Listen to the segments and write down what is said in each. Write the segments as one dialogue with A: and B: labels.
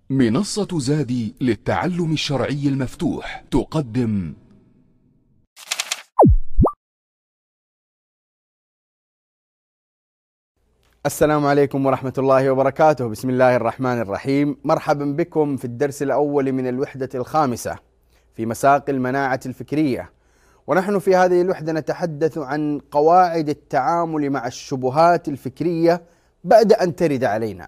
A: منصة زادي للتعلم الشرعي المفتوح تقدم
B: السلام عليكم ورحمة الله وبركاته. بسم الله الرحمن الرحيم. مرحبا بكم في الدرس الأول من الوحدة الخامسة في مساق المناعة الفكرية، ونحن في هذه الوحدة نتحدث عن قواعد التعامل مع الشبهات الفكرية بعد أن ترد علينا.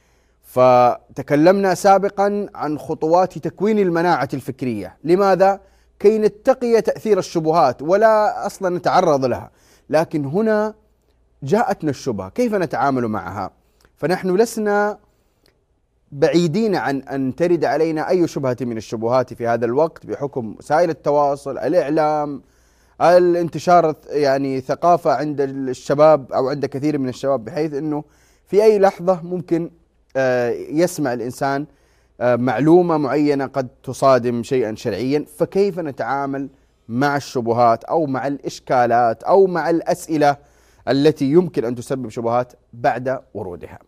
B: فتكلمنا سابقا عن خطوات تكوين المناعة الفكرية. لماذا؟ كي نتقي تأثير الشبهات ولا أصلا نتعرض لها. لكن هنا جاءتنا الشبهة، كيف نتعامل معها؟ فنحن لسنا بعيدين عن أن ترد علينا أي شبهة من الشبهات في هذا الوقت بحكم وسائل التواصل، الإعلام، الانتشار ثقافة عند الشباب أو عند كثير من الشباب، بحيث أنه في أي لحظة ممكن يسمع الإنسان معلومة معينة قد تصادم شيئا شرعيا. فكيف نتعامل مع الشبهات أو مع الإشكالات أو مع الأسئلة التي يمكن أن تسبب شبهات بعد ورودها؟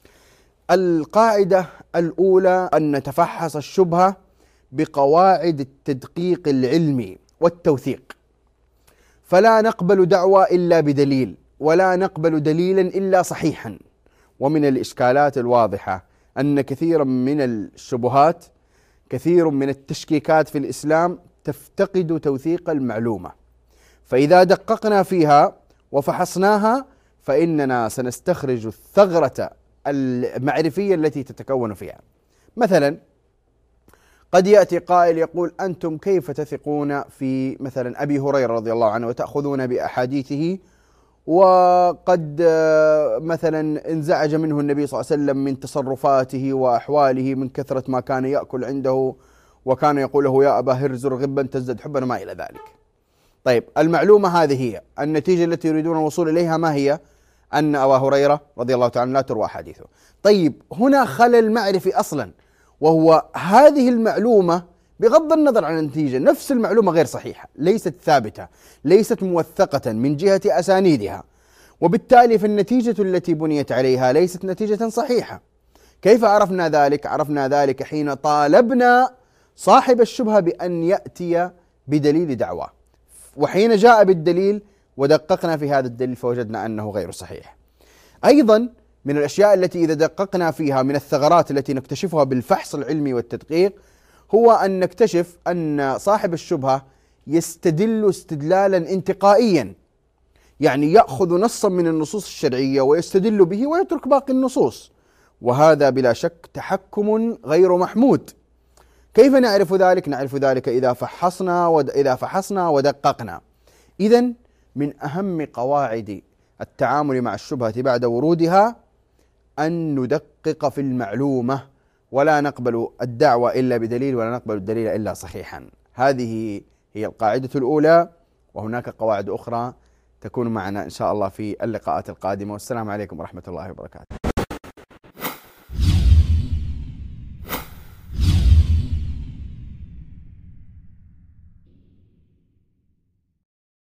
B: القاعدة الأولى أن نتفحص الشبهة بقواعد التدقيق العلمي والتوثيق، فلا نقبل دعوى إلا بدليل، ولا نقبل دليلا إلا صحيحا. ومن الإشكالات الواضحة أن كثيرا من الشبهات، كثير من التشكيكات في الإسلام تفتقد توثيق المعلومة، فإذا دققنا فيها وفحصناها فإننا سنستخرج الثغرة المعرفية التي تتكون فيها. مثلا قد يأتي قائل يقول: أنتم كيف تثقون في مثلا أبي هريرة رضي الله عنه وتأخذون بأحاديثه، وقد مثلا انزعج منه النبي صلى الله عليه وسلم من تصرفاته وأحواله من كثرة ما كان يأكل عنده، وكان يقول له: يا أبا هر زر غبا تزدد حبا، ما إلى ذلك. طيب، المعلومة هذه هي النتيجة التي يريدون الوصول إليها، ما هي؟ أن أبا هريرة رضي الله تعالى لا تروى حديثه. طيب، هنا خلل معرفي أصلا، وهو هذه المعلومة بغض النظر عن النتيجة، نفس المعلومة غير صحيحة، ليست ثابتة، ليست موثقة من جهة أسانيدها، وبالتالي فالنتيجة التي بنيت عليها ليست نتيجة صحيحة. كيف عرفنا ذلك؟ عرفنا ذلك حين طالبنا صاحب الشبهة بأن يأتي بدليل دعواه، وحين جاء بالدليل ودققنا في هذا الدليل فوجدنا أنه غير صحيح. أيضا من الأشياء التي إذا دققنا فيها، من الثغرات التي نكتشفها بالفحص العلمي والتدقيق، هو أن نكتشف أن صاحب الشبهة يستدل استدلالا انتقائيا، يعني يأخذ نصا من النصوص الشرعية ويستدل به ويترك باقي النصوص، وهذا بلا شك تحكم غير محمود. كيف نعرف ذلك؟ نعرف ذلك إذا فحصنا ودققنا. إذن من أهم قواعد التعامل مع الشبهة بعد ورودها أن ندقق في المعلومة، ولا نقبل الدعوة إلا بدليل، ولا نقبل الدليل إلا صحيحا. هذه هي القاعدة الأولى، وهناك قواعد أخرى تكون معنا إن شاء الله في اللقاءات القادمة. والسلام عليكم ورحمة الله وبركاته.